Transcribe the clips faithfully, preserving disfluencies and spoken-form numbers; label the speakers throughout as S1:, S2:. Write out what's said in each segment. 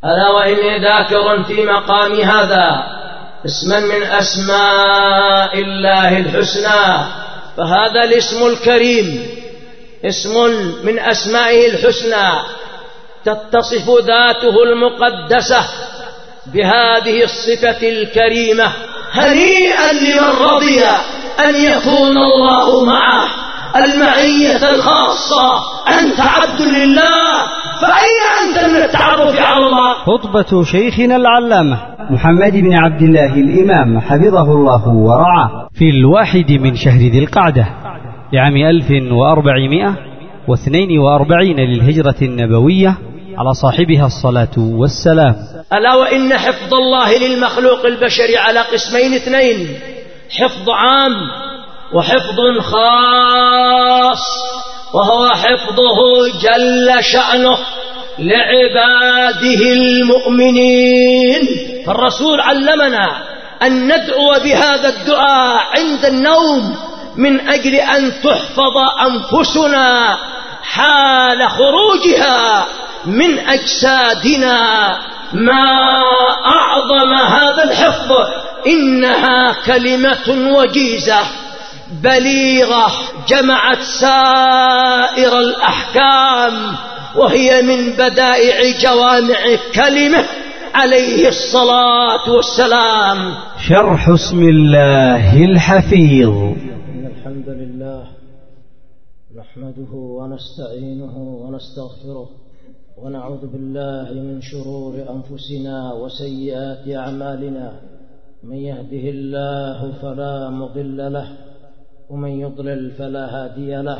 S1: ألا وإني ذاكر في مقام هذا اسما من أسماء الله الحسنى، فهذا الاسم الكريم اسم من أسمائه الحسنى تتصف ذاته المقدسة بهذه الصفة الكريمة. هنيئا لمن رضي أن يكون الله معه المعية الخاصة. أنت عبد لله، فأين أنت من التعرف على الله؟
S2: خطبة شيخنا العلامة محمد بن عبد الله الإمام حفظه الله ورعاه في الواحد من شهر ذي القعدة لعام ألف وأربعمائة واثنين وأربعين للهجرة النبوية على صاحبها الصلاة والسلام.
S1: ألا وإن حفظ الله للمخلوق البشري على قسمين اثنين: حفظ عام وحفظ خاص، وهو حفظه جل شأنه لعباده المؤمنين. فالرسول علمنا أن ندعو بهذا الدعاء عند النوم من أجل أن تحفظ أنفسنا حال خروجها من أجسادنا. ما أعظم هذا الحفظ، إنها كلمة وجيزة بليغة جمعت سائر الأحكام، وهي من بدائع جوامع كلمة عليه الصلاة والسلام.
S2: شرح اسم الله الحفيظ.
S3: الحمد لله نحمده ونستعينه ونستغفره ونعوذ بالله من شرور أنفسنا وسيئات أعمالنا. من يهده الله فلا مضل له ومن يضلل فلا هادي له،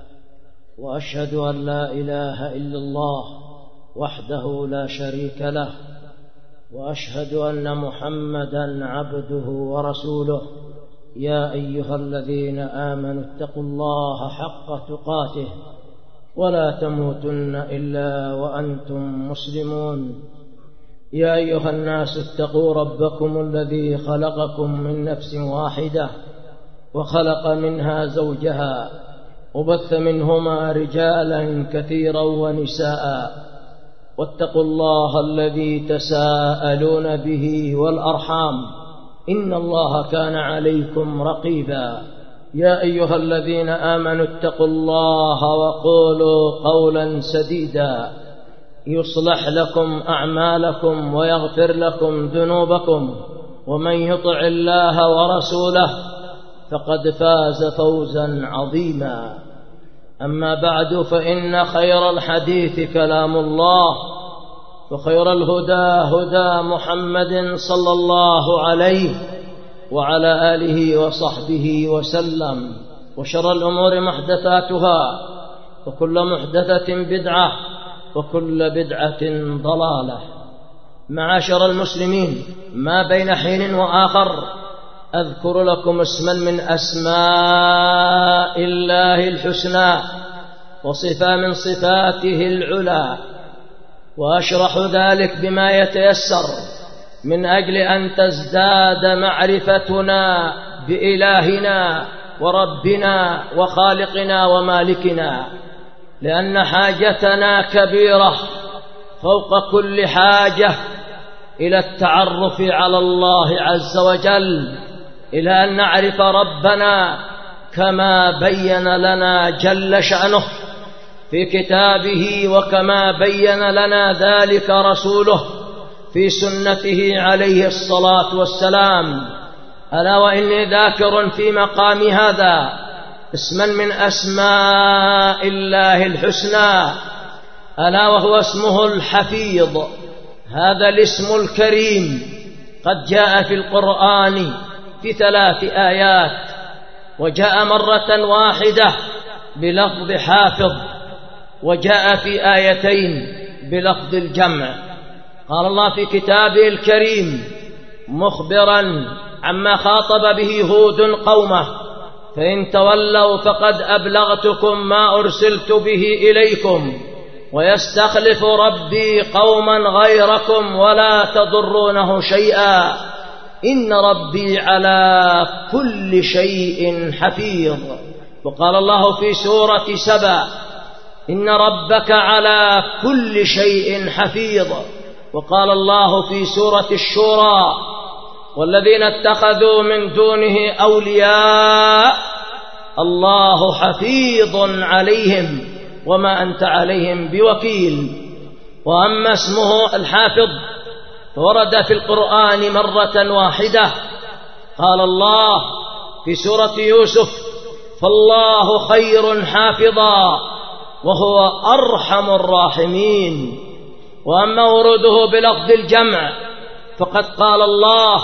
S3: وأشهد أن لا إله إلا الله وحده لا شريك له، وأشهد أن محمدا عبده ورسوله. يا أيها الذين آمنوا اتقوا الله حق تقاته ولا تموتن إلا وأنتم مسلمون. يا أيها الناس اتقوا ربكم الذي خلقكم من نفس واحدة وخلق منها زوجها وبث منهما رجالا كثيرا ونساء، واتقوا الله الذي تساءلون به والأرحام إن الله كان عليكم رقيبا. يا أيها الذين آمنوا اتقوا الله وقولوا قولا سديدا يصلح لكم أعمالكم ويغفر لكم ذنوبكم، ومن يطع الله ورسوله فقد فاز فوزا عظيما. أما بعد، فإن خير الحديث كلام الله، وخير الهدى هدى محمد صلى الله عليه وعلى آله وصحبه وسلم، وشر الأمور محدثاتها، وكل محدثة بدعة، وكل بدعة ضلالة. معاشر المسلمين، ما بين حين وآخر أذكر لكم اسما من أسماء الله الحسنى وصفة من صفاته العلى، وأشرح ذلك بما يتيسر من أجل أن تزداد معرفتنا بإلهنا وربنا وخالقنا ومالكنا، لأن حاجتنا كبيرة فوق كل حاجة إلى التعرف على الله عز وجل، إلى أن نعرف ربنا كما بين لنا جل شأنه في كتابه، وكما بين لنا ذلك رسوله في سنته عليه الصلاة والسلام. ألا وإني ذاكر في مقام هذا اسما من أسماء الله الحسنى، ألا وهو اسمه الحفيظ. هذا الاسم الكريم قد جاء في القرآن في ثلاث آيات، وجاء مرة واحدة بلفظ حافظ، وجاء في آيتين بلفظ الجمع. قال الله في كتابه الكريم مخبرا عما خاطب به هود قومه: فإن تولوا فقد أبلغتكم ما أرسلت به إليكم ويستخلف ربي قوما غيركم ولا تضرونه شيئا إن ربي على كل شيء حفيظ. وقال الله في سورة سبأ: إن ربك على كل شيء حفيظ. وقال الله في سورة الشورى: والذين اتخذوا من دونه أولياء الله حفيظ عليهم وما أنت عليهم بوكيل. وأما اسمه الحافظ فورد في القرآن مرة واحدة، قال الله في سورة يوسف: فالله خير حافظا وهو أرحم الراحمين. وأما وروده بلفظ الجمع فقد قال الله: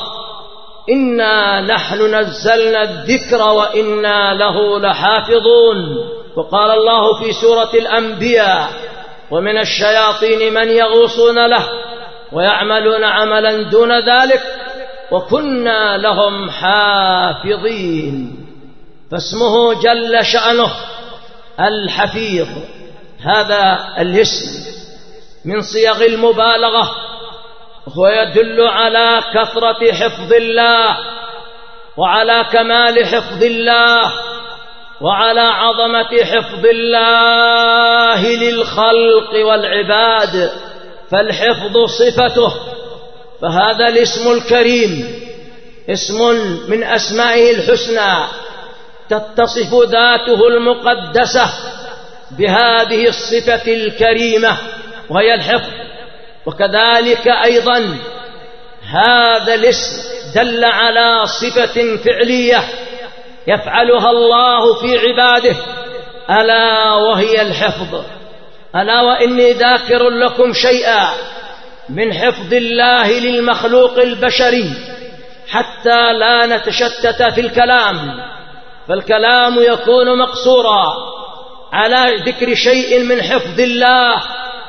S3: إنا نحن نزلنا الذكر وإنا له لحافظون. وقال الله في سورة الأنبياء: ومن الشياطين من يغوصون له ويعملون عملا دون ذلك وكنا لهم حافظين. فاسمه جل شأنه الحفيظ، هذا الاسم من صيغ المبالغة، ويدل على كثرة حفظ الله وعلى كمال حفظ الله وعلى عظمة حفظ الله للخلق والعباد، فالحفظ صفته. فهذا الاسم الكريم اسم من أسمائه الحسنى تتصف ذاته المقدسة بهذه الصفة الكريمة وهي الحفظ. وكذلك أيضا هذا الاسم دل على صفة فعلية يفعلها الله في عباده، ألا وهي الحفظ. ألا وإني ذاكر لكم شيئا من حفظ الله للمخلوق البشري حتى لا نتشتت في الكلام، فالكلام يكون مقصورا على ذكر شيء من حفظ الله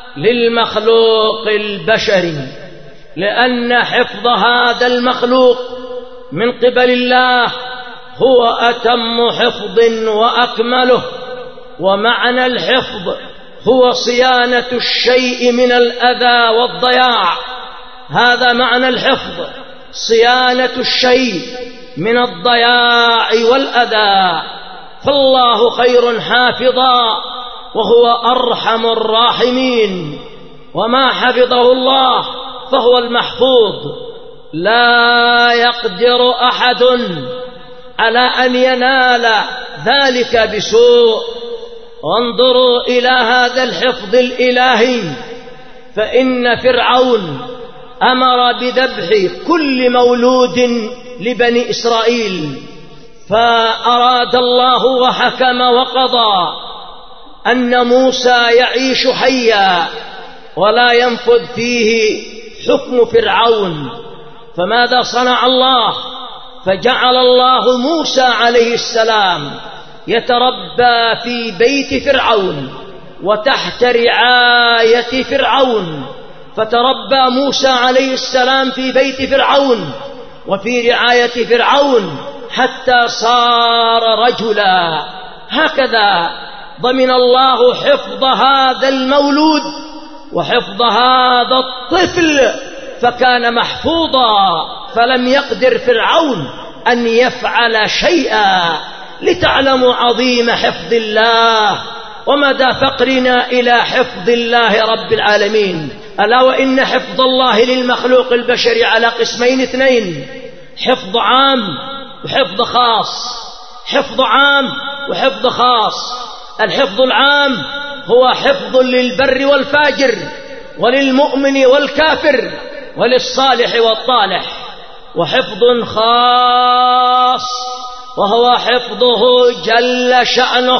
S3: للمخلوق البشري، لأن حفظ هذا المخلوق من قبل الله هو أتم حفظ وأكمله. ومعنى الحفظ هو صيانة الشيء من الأذى والضياع، هذا معنى الحفظ، صيانة الشيء من الضياع والأذى. فالله خير حافظا وهو أرحم الراحمين. وما حفظه الله فهو المحفوظ، لا يقدر أحد على أن ينال ذلك بسوء. وانظروا إلى هذا الحفظ الإلهي، فإن فرعون أمر بذبح كل مولود لبني إسرائيل، فأراد الله وحكم وقضى أن موسى يعيش حيا ولا ينفذ فيه حكم فرعون. فماذا صنع الله؟ فجعل الله موسى عليه السلام يتربى في بيت فرعون وتحت رعاية فرعون، فتربى موسى عليه السلام في بيت فرعون وفي رعاية فرعون حتى صار رجلا. هكذا ضمن الله حفظ هذا المولود وحفظ هذا الطفل، فكان محفوظا، فلم يقدر فرعون أن يفعل شيئا. لتعلموا عظيم حفظ الله ومدى فقرنا إلى حفظ الله رب العالمين. ألا وإن حفظ الله للمخلوق البشري على قسمين اثنين: حفظ عام وحفظ خاص. حفظ عام وحفظ خاص. الحفظ العام هو حفظ للبر والفاجر وللمؤمن والكافر وللصالح والطالح. وحفظ خاص وهو حفظه جل شأنه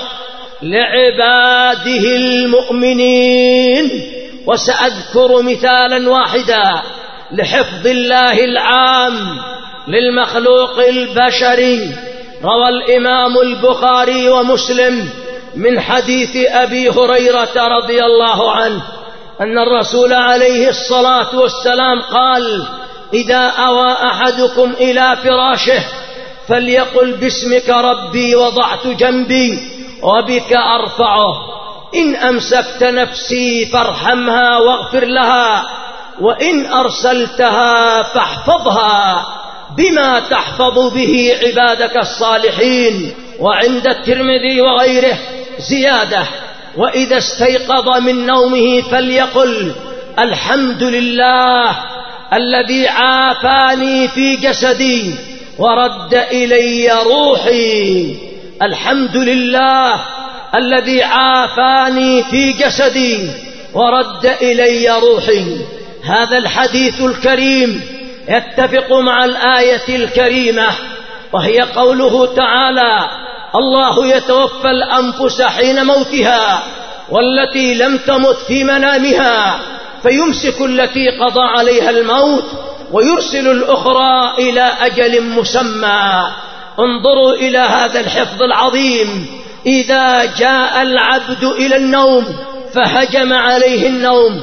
S3: لعباده المؤمنين. وسأذكر مثالا واحدا لحفظ الله العام للمخلوق البشري. روى الإمام البخاري ومسلم من حديث أبي هريرة رضي الله عنه أن الرسول عليه الصلاة والسلام قال: إذا أوى أحدكم إلى فراشه فليقل باسمك ربي وضعت جنبي وبك أرفعه، إن أمسكت نفسي فارحمها واغفر لها، وإن أرسلتها فاحفظها بما تحفظ به عبادك الصالحين. وعند الترمذي وغيره زيادة: وإذا استيقظ من نومه فليقل الحمد لله الذي عافاني في جسدي ورد إلي روحي. الحمد لله الذي عافاني في جسدي ورد إلي روحي. هذا الحديث الكريم يتفق مع الآية الكريمة، وهي قوله تعالى: الله يتوفى الأنفس حين موتها والتي لم تمت في منامها فيمسك التي قضى عليها الموت ويرسل الأخرى إلى أجل مسمى. انظروا إلى هذا الحفظ العظيم. إذا جاء العبد إلى النوم فهجم عليه النوم،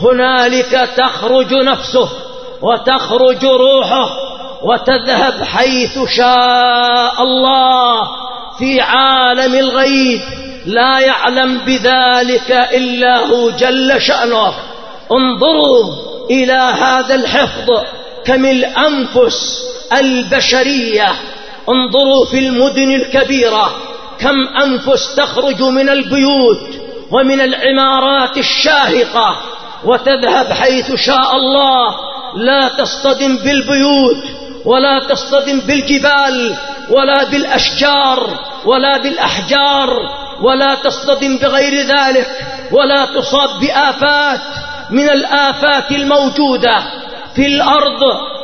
S3: هنالك تخرج نفسه وتخرج روحه وتذهب حيث شاء الله في عالم الغيب، لا يعلم بذلك إلا هو جل شأنه. انظروا إلى هذا الحفظ كم الأنفس البشرية. انظروا في المدن الكبيرة كم أنفس تخرج من البيوت ومن العمارات الشاهقة وتذهب حيث شاء الله، لا تصطدم بالبيوت ولا تصطدم بالجبال ولا بالأشجار ولا بالأحجار ولا تصطدم بغير ذلك، ولا تصاب بآفات من الآفات الموجودة في الأرض،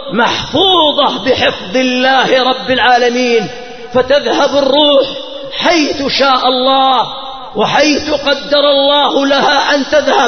S3: محفوظة بحفظ الله رب العالمين. فتذهب الروح حيث شاء الله وحيث قدر الله لها أن تذهب،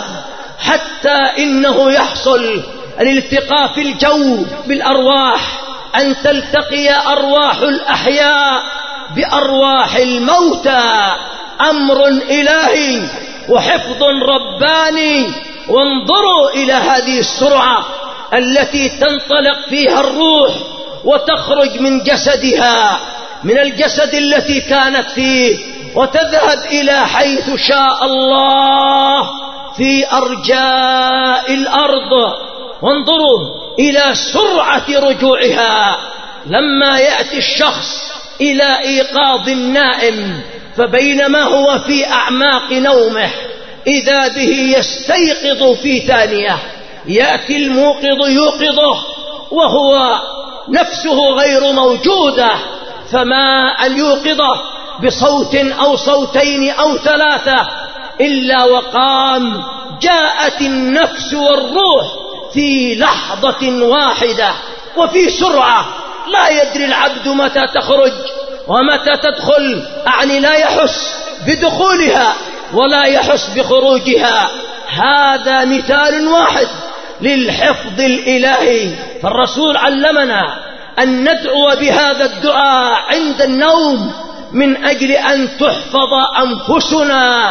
S3: حتى إنه يحصل الالتقاء في الجو بالأرواح، أن تلتقي أرواح الأحياء بأرواح الموتى. أمر إلهي وحفظ رباني. وانظروا إلى هذه السرعة التي تنطلق فيها الروح وتخرج من جسدها، من الجسد التي كانت فيه، وتذهب إلى حيث شاء الله في أرجاء الأرض. وانظروا إلى سرعة رجوعها. لما يأتي الشخص إلى إيقاظ النائم فبينما هو في أعماق نومه إذا به يستيقظ في ثانية، يأتي الموقظ يوقظه وهو نفسه غير موجودة، فما أن يوقظه بصوت أو صوتين أو ثلاثة إلا وقام. جاءت النفس والروح في لحظة واحدة وفي سرعة، لا يدري العبد متى تخرج ومتى تدخل، أعني لا يحس بدخولها ولا يحس بخروجها. هذا مثال واحد للحفظ الإلهي. فالرسول علمنا أن ندعو بهذا الدعاء عند النوم من أجل أن تحفظ أنفسنا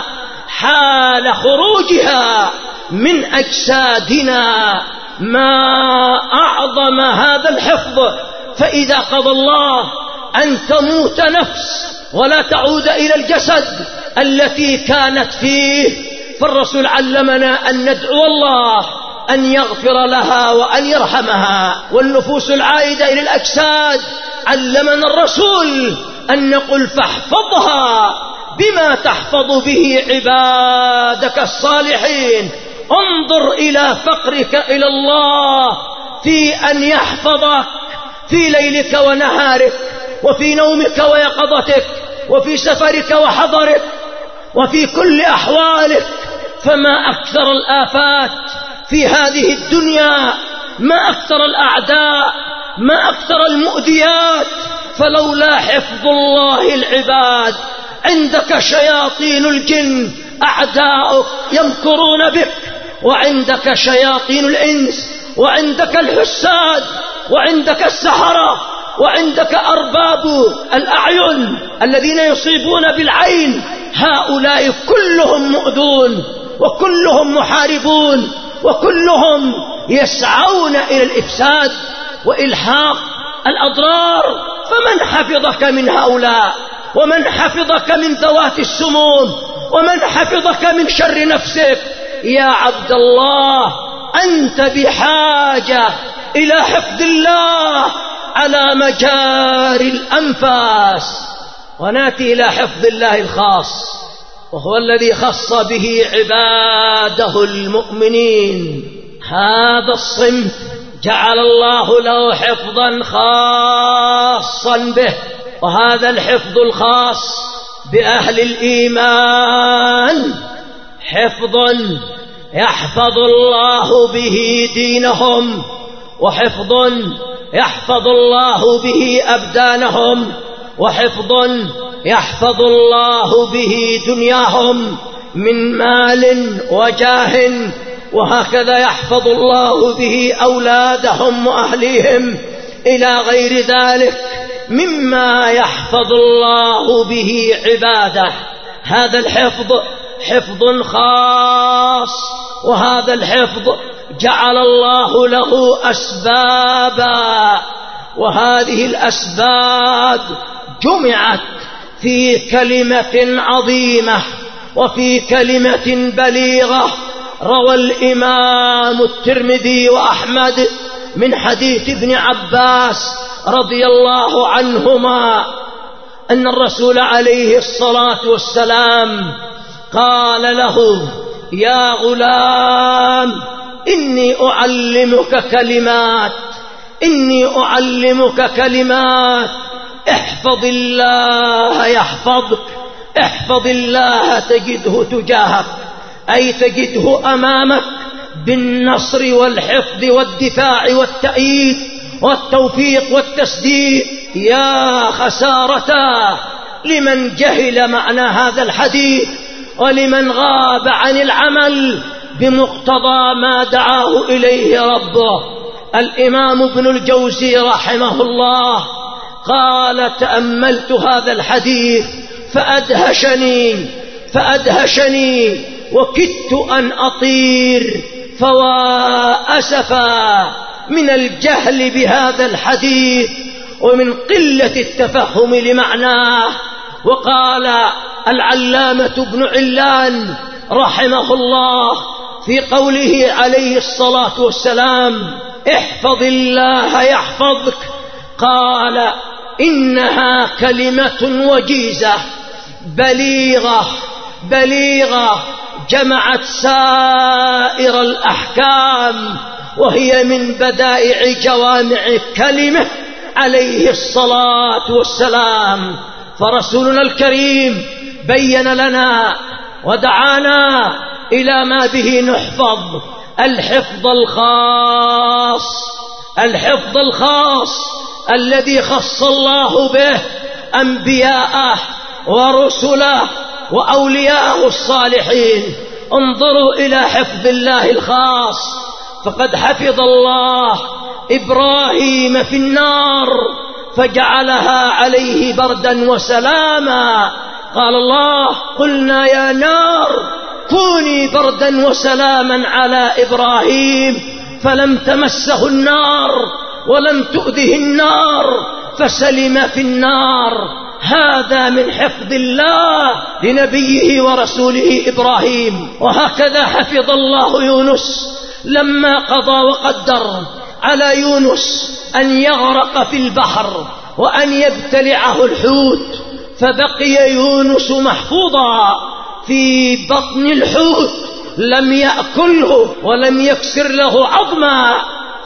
S3: حال خروجها من أجسادنا. ما أعظم هذا الحفظ. فإذا قضى الله أن تموت نفس ولا تعود إلى الجسد التي كانت فيه، فالرسول علمنا أن ندعو الله أن يغفر لها وأن يرحمها. والنفوس العائدة إلى الأجساد علمنا الرسول أن نقول: فاحفظها بما تحفظ به عبادك الصالحين. انظر إلى فقرك إلى الله في أن يحفظك في ليلك ونهارك، وفي نومك ويقظتك، وفي سفرك وحضرك، وفي كل أحوالك. فما أكثر الآفات في هذه الدنيا، ما أكثر الأعداء، ما أكثر المؤذيات، فلولا حفظ الله العباد. عندك شياطين الجن أعداؤك يمكرون بك، وعندك شياطين الإنس، وعندك الحساد، وعندك السحرة، وعندك أرباب الأعين الذين يصيبون بالعين. هؤلاء كلهم مؤذون وكلهم محاربون وكلهم يسعون إلى الإفساد وإلحاق الأضرار. فمن حفظك من هؤلاء، ومن حفظك من ذوات السموم، ومن حفظك من شر نفسك؟ يا عبد الله، أنت بحاجة إلى حفظ الله على مجاري الأنفاس. ونأتي إلى حفظ الله الخاص، وهو الذي خص به عباده المؤمنين. هذا الصنف جعل الله له حفظا خاصا به، وهذا الحفظ الخاص بأهل الإيمان حفظ يحفظ الله به دينهم، وحفظ يحفظ الله به أبدانهم، وحفظ يحفظ الله به دنياهم من مال وجاه، وهكذا يحفظ الله به أولادهم وأهليهم إلى غير ذلك مما يحفظ الله به عباده. هذا الحفظ حفظ خاص، وهذا الحفظ جعل الله له أسبابا، وهذه الأسباب جمعت في كلمة عظيمة وفي كلمة بليغة. روى الإمام الترمذي وأحمد من حديث ابن عباس رضي الله عنهما أن الرسول عليه الصلاة والسلام قال له: يا غلام إني أعلمك كلمات إني أعلمك كلمات احفظ الله يحفظك، احفظ الله تجده تجاهك، أي تجده أمامك بالنصر والحفظ والدفاع والتأييد والتوفيق والتسديد. يا خسارة لمن جهل معنى هذا الحديث، ولمن غاب عن العمل بمقتضى ما دعاه إليه ربه. الإمام ابن الجوزي رحمه الله قال: تأملت هذا الحديث فأدهشني فأدهشني وكدت أن أطير، فوا أسفا من الجهل بهذا الحديث ومن قلة التفهم لمعناه. وقال العلامة ابن علان رحمه الله في قوله عليه الصلاة والسلام: احفظ الله يحفظك، قال: إنها كلمة وجيزة بليغة بليغة جمعت سائر الأحكام، وهي من بدائع جوامع كلمة عليه الصلاة والسلام. فرسولنا الكريم بين لنا ودعانا إلى ما به نحفظ الحفظ الخاص، الحفظ الخاص الذي خص الله به أنبياءه ورسله وأولياءه الصالحين. انظروا إلى حفظ الله الخاص، فقد حفظ الله إبراهيم في النار فجعلها عليه بردا وسلاما. قال الله: قلنا يا نار كوني بردا وسلاما على إبراهيم، فلم تمسه النار ولم تؤذه النار فسلم في النار. هذا من حفظ الله لنبيه ورسوله إبراهيم. وهكذا حفظ الله يونس لما قضى وقدر على يونس أن يغرق في البحر وأن يبتلعه الحوت، فبقي يونس محفوظا في بطن الحوت، لم يأكله ولم يكسر له عظما،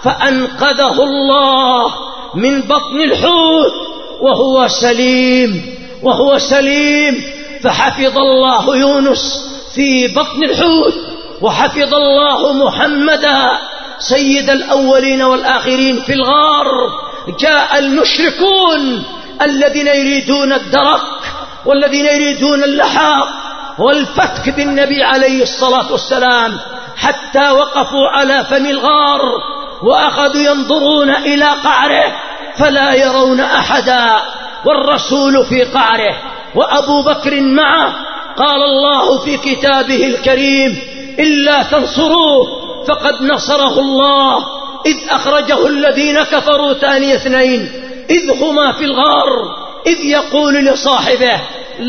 S3: فأنقذه الله من بطن الحوت وهو سليم وهو سليم. فحفظ الله يونس في بطن الحوت، وحفظ الله محمدا سيد الأولين والآخرين في الغار. جاء المشركون الذين يريدون الدرك والذين يريدون اللحاق والفتك بالنبي عليه الصلاة والسلام، حتى وقفوا على فم الغار وأخذوا ينظرون إلى قعره فلا يرون أحدا، والرسول في قعره وأبو بكر معه. قال الله في كتابه الكريم: إلا تنصروه فقد نصره الله إذ أخرجه الذين كفروا ثاني اثنين إذ هما في الغار إذ يقول لصاحبه: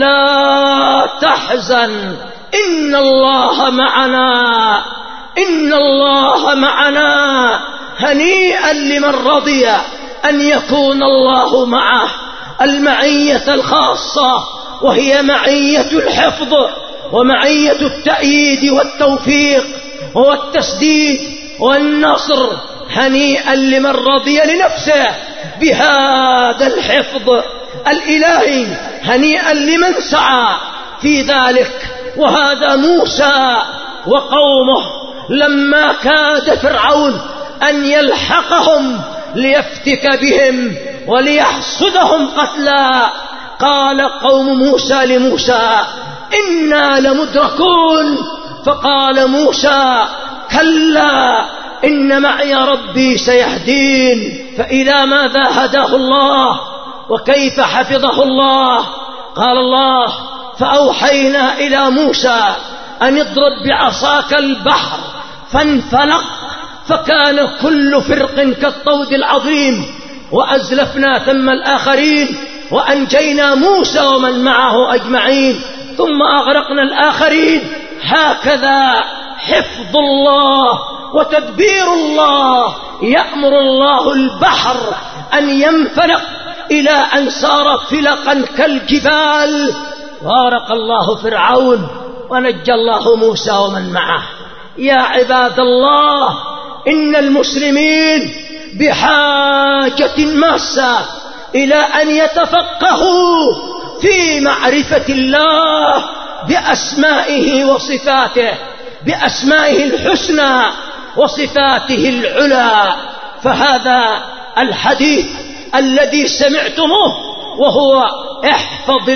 S3: لا تحزن إن الله معنا إن الله معنا. هنيئا لمن رضي أن يكون الله معه. المعية الخاصة وهي معية الحفظ ومعية التأييد والتوفيق والتسديد والنصر هنيئا لمن رضي لنفسه بهذا الحفظ الإلهي، هنيئا لمن سعى في ذلك. وهذا موسى وقومه لما كاد فرعون أن يلحقهم ليفتك بهم وليحصدهم قتلا، قال قوم موسى لموسى إنا لمدركون، فقال موسى كلا إن معي ربي سيهدين. فإلى ماذا هداه الله وكيف حفظه الله؟ قال الله فأوحينا إلى موسى أن اضرب بعصاك البحر فانفلق فكان كل فرق كالطود العظيم، وأزلفنا ثم الآخرين وأنجينا موسى ومن معه أجمعين ثم أغرقنا الآخرين. هكذا حفظ الله وتدبير الله، يأمر الله البحر أن ينفلق إلى أن صار فلقا كالجبال، غارق الله فرعون ونجى الله موسى ومن معه. يا عباد الله، إن المسلمين بحاجة ماسة إلى أن يتفقهوا في معرفة الله بأسمائه وصفاته، بأسمائه الحسنى وصفاته العلى. فهذا الحديث الذي سمعتموه وهو احفظ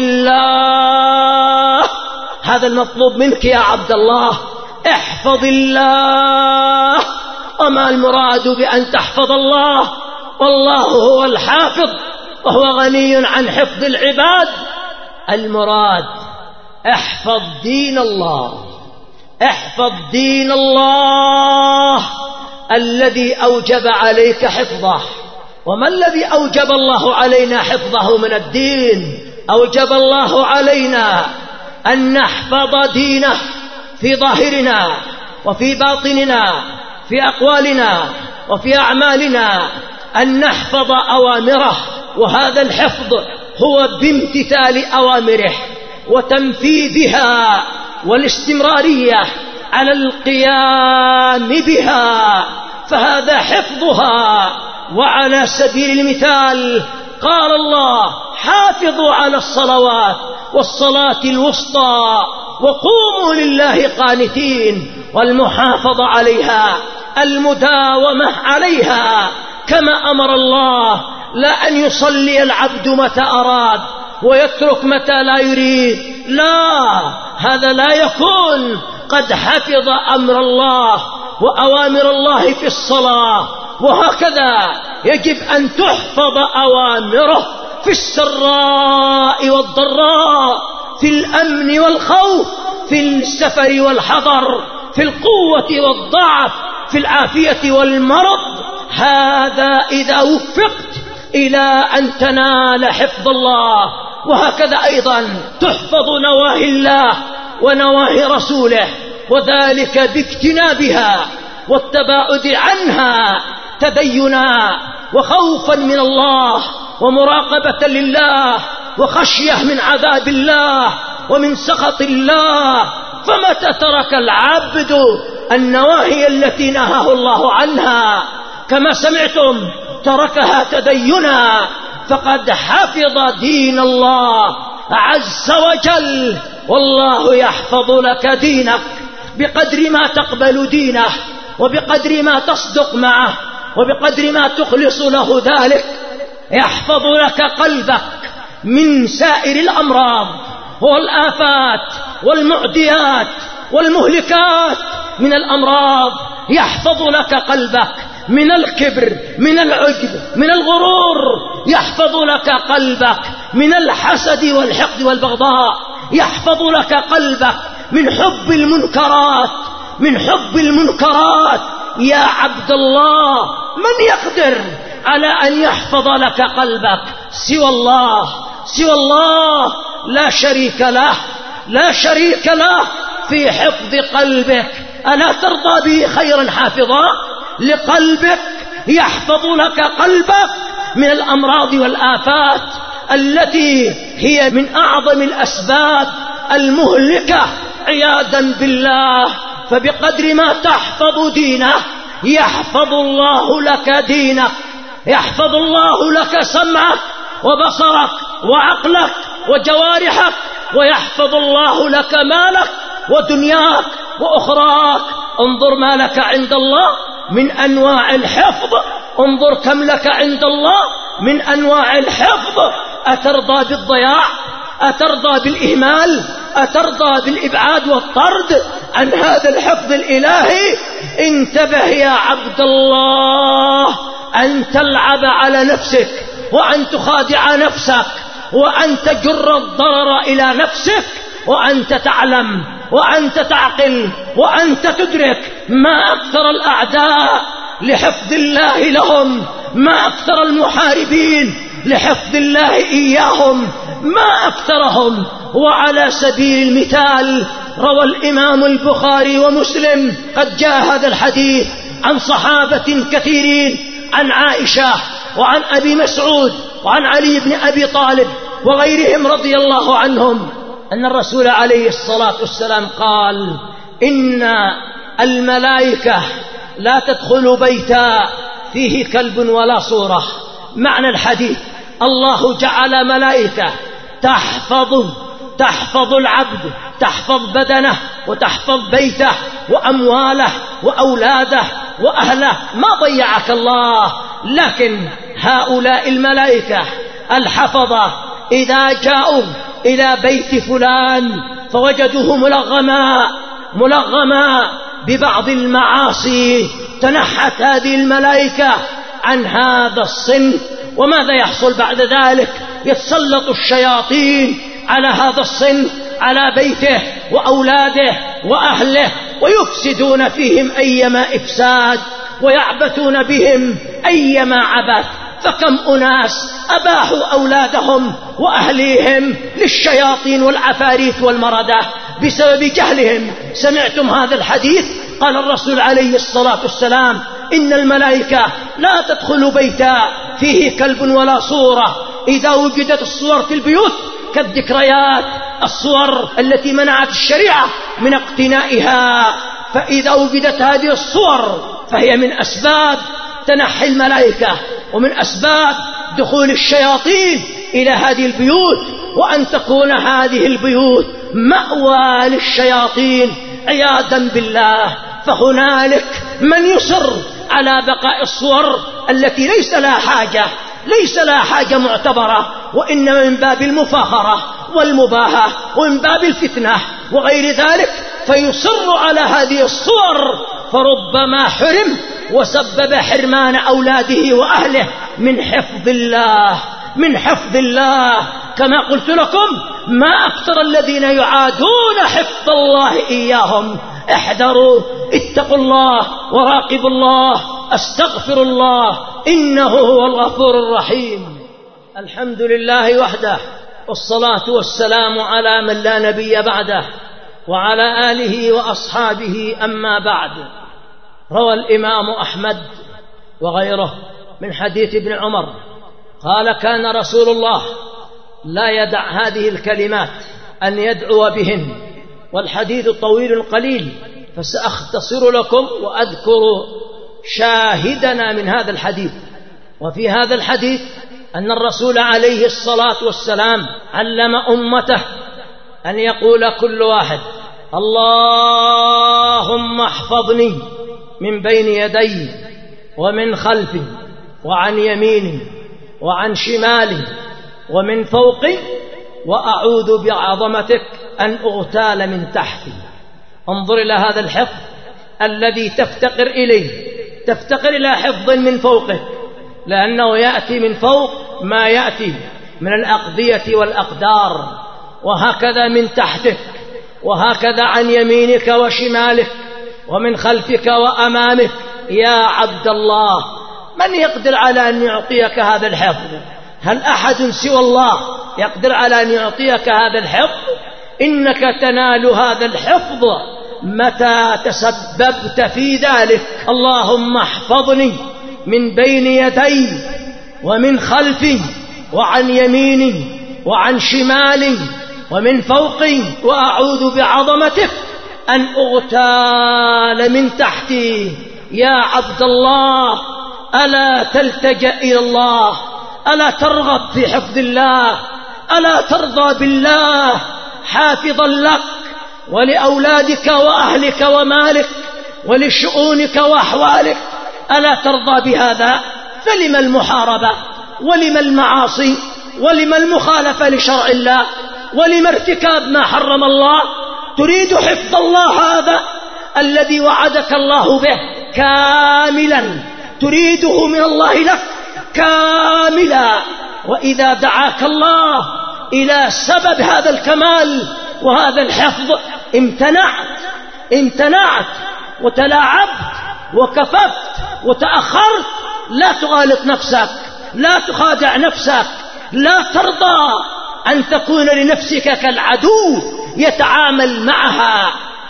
S3: الله، هذا المطلوب منك يا عبد الله، احفظ الله. وما المراد بأن تحفظ الله؟ والله هو الحافظ وهو غني عن حفظ العباد. المراد احفظ دين الله، احفظ دين الله الذي أوجب عليك حفظه. وما الذي أوجب الله علينا حفظه من الدين؟ أوجب الله علينا أن نحفظ دينه في ظاهرنا وفي باطننا، في أقوالنا وفي أعمالنا، أن نحفظ أوامره. وهذا الحفظ هو بامتثال أوامره وتنفيذها والاستمرارية على القيام بها، فهذا حفظها. وعلى سبيل المثال قال الله حافظوا على الصلوات والصلاة الوسطى وقوموا لله قانتين، والمحافظة عليها المداومة عليها كما أمر الله، لا أن يصلي العبد متى أراد ويترك متى لا يريد، لا، هذا لا يكون. قد حفظ أمر الله وأوامر الله في الصلاة، وهكذا يجب أن تحفظ أوامره في السراء والضراء، في الأمن والخوف، في السفر والحضر، في القوة والضعف، في العافية والمرض. هذا إذا وفقت إلى أن تنال حفظ الله. وهكذا أيضا تحفظ نواهي الله ونواهي رسوله، وذلك باجتنابها والتباعد عنها تدينا وخوفا من الله ومراقبة لله وخشية من عذاب الله ومن سخط الله. فمتى ترك العبد النواهي التي نهاه الله عنها كما سمعتم تركها تدينا فقد حفظ دين الله عز وجل. والله يحفظ لك دينك بقدر ما تقبل دينه، وبقدر ما تصدق معه، وبقدر ما تخلص له ذلك. يحفظ لك قلبك من سائر الأمراض والآفات والمعديات والمهلكات من الأمراض. يحفظ لك قلبك من الكبر، من العجب، من الغرور. يحفظ لك قلبك من الحسد والحقد والبغضاء. يحفظ لك قلبك من حب المنكرات، من حب المنكرات. يا عبد الله، من يقدر على أن يحفظ لك قلبك سوى الله؟ سوى الله لا شريك له، لا شريك له في حفظ قلبك. ألا ترضى به خيرا حافظا لقلبك يحفظ لك قلبك من الأمراض والآفات التي هي من أعظم الأسباب المهلكة عياذا بالله. فبقدر ما تحفظ دينه يحفظ الله لك دينك، يحفظ الله لك سمعك وبصرك وعقلك وجوارحك، ويحفظ الله لك مالك ودنياك وأخراك. انظر ما لك عند الله من أنواع الحفظ، انظر كم لك عند الله من أنواع الحفظ. أترضى بالضياع؟ أترضى بالإهمال؟ أترضى بالإبعاد والطرد عن هذا الحفظ الإلهي؟ انتبه يا عبد الله أن تلعب على نفسك، وأن تخادع نفسك، وأن تجر الضرر إلى نفسك، وأنت تعلم وأنت تعقل وأنت تدرك ما أكثر الأعداء لحفظ الله لهم، ما أكثر المحاربين لحفظ الله إياهم، ما أكثرهم. وعلى سبيل المثال روى الإمام البخاري ومسلم قد جاء هذا الحديث عن صحابة كثيرين، عن عائشة وعن أبي مسعود وعن علي بن أبي طالب وغيرهم رضي الله عنهم، أن الرسول عليه الصلاة والسلام قال: إن الملائكة لا تدخل بيتا فيه كلب ولا صورة. معنى الحديث: الله جعل ملائكة تحفظ تحفظ العبد، تحفظ بدنه وتحفظ بيته وأمواله وأولاده وأهله، ما ضيعك الله. لكن هؤلاء الملائكة الحفظة إذا جاءوا إلى بيت فلان فوجدوه ملغما ملغما ببعض المعاصي، تنحت هذه الملائكة عن هذا الصنف. وماذا يحصل بعد ذلك؟ يتسلط الشياطين على هذا الصنف، على بيته وأولاده وأهله، ويفسدون فيهم أيما إفساد، ويعبثون بهم أيما عبث. فكم أناس أباحوا أولادهم وأهليهم للشياطين والعفاريت والمردة بسبب جهلهم. سمعتم هذا الحديث؟ قال الرسول عليه الصلاة والسلام: إن الملائكة لا تدخل بيتا فيه كلب ولا صورة. إذا وجدت الصور في البيوت كالذكريات، الصور التي منعت الشريعة من اقتنائها، فإذا وجدت هذه الصور فهي من أسباب تنحي الملائكة ومن أسباب دخول الشياطين إلى هذه البيوت، وأن تكون هذه البيوت مأوى للشياطين عياذا بالله. فهنالك من يصر على بقاء الصور التي ليس لها حاجة ليس لها حاجة معتبرة، وإنما من باب المفاخرة والمباهة ومن باب الفتنة وغير ذلك، فيصر على هذه الصور، فربما حرم وسبب حرمان أولاده وأهله من حفظ الله من حفظ الله. كما قلت لكم: ما أكثر الذين يعادون حفظ الله إياهم. احذروا، اتقوا الله وراقبوا الله. أستغفر الله إنه هو الغفور الرحيم. الحمد لله وحده، والصلاة والسلام على من لا نبي بعده، وعلى آله وأصحابه. أما بعد، روى الإمام أحمد وغيره من حديث ابن عمر قال: كان رسول الله لا يدع هذه الكلمات أن يدعو بهن. والحديث طويل قليل، فسأختصر لكم وأذكر شاهدنا من هذا الحديث. وفي هذا الحديث أن الرسول عليه الصلاة والسلام علم أمته أن يقول كل واحد: اللهم احفظني من بين يدي ومن خلفي وعن يميني وعن شمالي ومن فوقي، وأعوذ بعظمتك أن أغتال من تحتي. انظر إلى هذا الحفظ الذي تفتقر إليه، تفتقر إلى حفظ من فوقه، لأنه يأتي من فوق ما يأتي من الأقضية والأقدار، وهكذا من تحتك، وهكذا عن يمينك وشمالك ومن خلفك وأمامك. يا عبد الله، من يقدر على أن يعطيك هذا الحفظ؟ هل أحد سوى الله يقدر على أن يعطيك هذا الحفظ؟ إنك تنال هذا الحفظ متى تسببت في ذلك. اللهم احفظني من بين يدي ومن خلفي وعن يميني وعن شمالي ومن فوقي، وأعوذ بعظمتك أن أغتال من تحتي. يا عبد الله ألا تلتجأ إلى الله؟ ألا ترغب في حفظ الله؟ ألا ترضى بالله حافظا لك ولأولادك وأهلك ومالك ولشؤونك وأحوالك؟ ألا ترضى بهذا؟ فلم المحاربة ولم المعاصي ولم المخالفة لشرع الله ولم ارتكاب ما حرم الله؟ تريد حفظ الله هذا الذي وعدك الله به كاملا، تريده من الله لك كاملا، وإذا دعاك الله إلى سبب هذا الكمال وهذا الحفظ امتنعت امتنعت وتلاعبت وكففت وتأخرت. لا تغالط نفسك، لا تخادع نفسك، لا ترضى أن تكون لنفسك كالعدو يتعامل معها،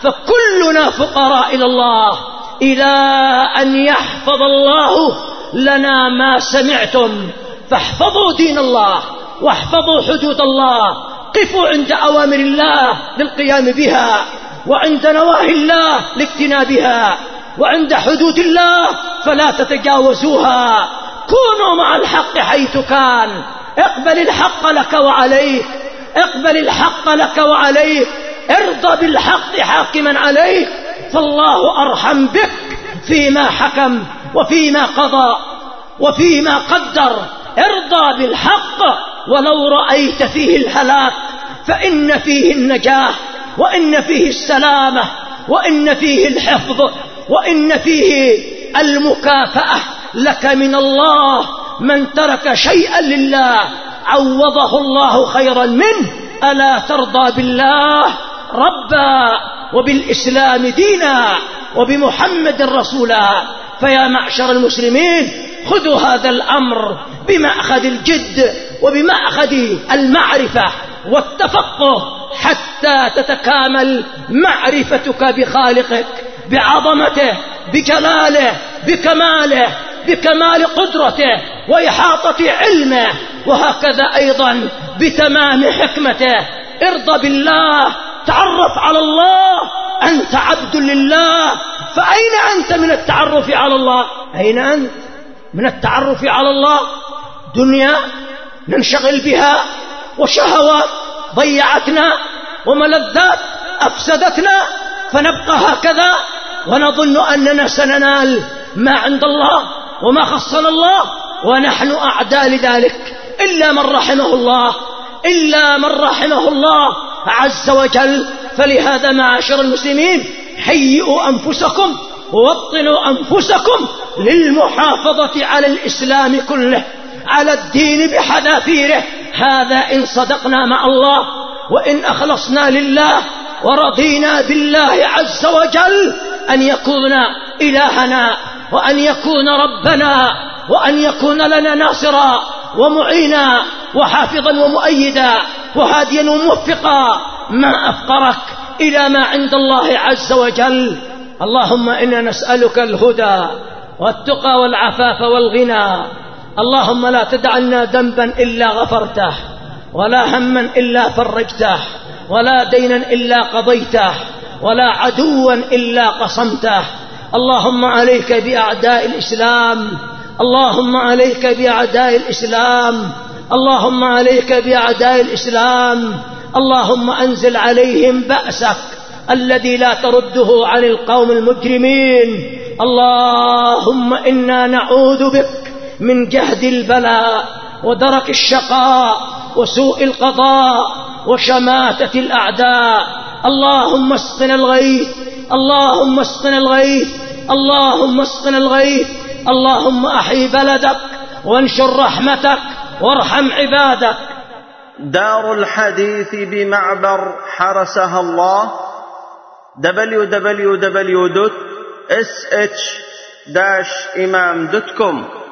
S3: فكلنا فقراء إلى الله، إلى أن يحفظ الله لنا ما سمعتم. فاحفظوا دين الله واحفظوا حدود الله، قفوا عند أوامر الله للقيام بها، وعند نواهي الله لاجتنابها، وعند حدود الله فلا تتجاوزوها. كونوا مع الحق حيث كان، اقبل الحق لك وعليك، اقبل الحق لك وعليك، ارضى بالحق حاكما عليك، فالله أرحم بك فيما حكم وفيما قضى وفيما قدر. ارضى بالحق ولو رأيت فيه الهلاك، فإن فيه النجاة، وإن فيه السلامة، وإن فيه الحفظ، وإن فيه المكافأة لك من الله. من ترك شيئا لله عوضه الله خيرا منه. ألا ترضى بالله ربا وبالإسلام دينا وبمحمد رسولا؟ فيا معشر المسلمين، خذوا هذا الأمر بمأخذ الجد وبمأخذ المعرفة والتفقه، حتى تتكامل معرفتك بخالقك، بعظمته، بجلاله، بكماله، بكمال قدرته وإحاطة علمه، وهكذا أيضا بتمام حكمته. ارضى بالله، تعرف على الله، أنت عبد لله. فأين أنت من التعرف على الله؟ أين أنت من التعرف على الله؟ دنيا ننشغل بها، وشهوات ضيعتنا، وملذات أفسدتنا، فنبقى هكذا ونظن أننا سننال ما عند الله وما خصنا الله، ونحن أعداء لذلك، إلا من رحمه الله، إلا من رحمه الله عز وجل. فلهذا معاشر المسلمين، هيئوا أنفسكم ووطنوا أنفسكم للمحافظة على الإسلام كله، على الدين بحذافيره. هذا إن صدقنا مع الله، وإن أخلصنا لله ورضينا بالله عز وجل أن يكون إلهنا، وأن يكون ربنا، وأن يكون لنا ناصرا ومعينا وحافظا ومؤيدا وهاديا وموفقا. ما أفقرك إلى ما عند الله عز وجل. اللهم إنا نسألك الهدى والتقى والعفاف والغنى. اللهم لا تدع لنا ذنبا إلا غفرته، ولا هما إلا فرجته، ولا دينا إلا قضيته، ولا عدوا إلا قصمته. اللهم عليك بأعداء الإسلام، اللهم عليك بأعداء الإسلام، اللهم عليك بأعداء الإسلام. اللهم أنزل عليهم بأسك الذي لا ترده عن القوم المجرمين. اللهم إنا نعوذ بك من جهد البلاء ودرك الشقاء وسوء القضاء وشماتة الأعداء. اللهم اسقنا الغيث، اللهم اسقنا الغيث، اللهم اسقنا الغيث. اللهم أحي بلدك وانشر رحمتك وارحم عبادك.
S4: دار الحديث بمعبر حرسها الله، دبليو دبليو دبليو دوت اس اتش داش إمام دوت كوم.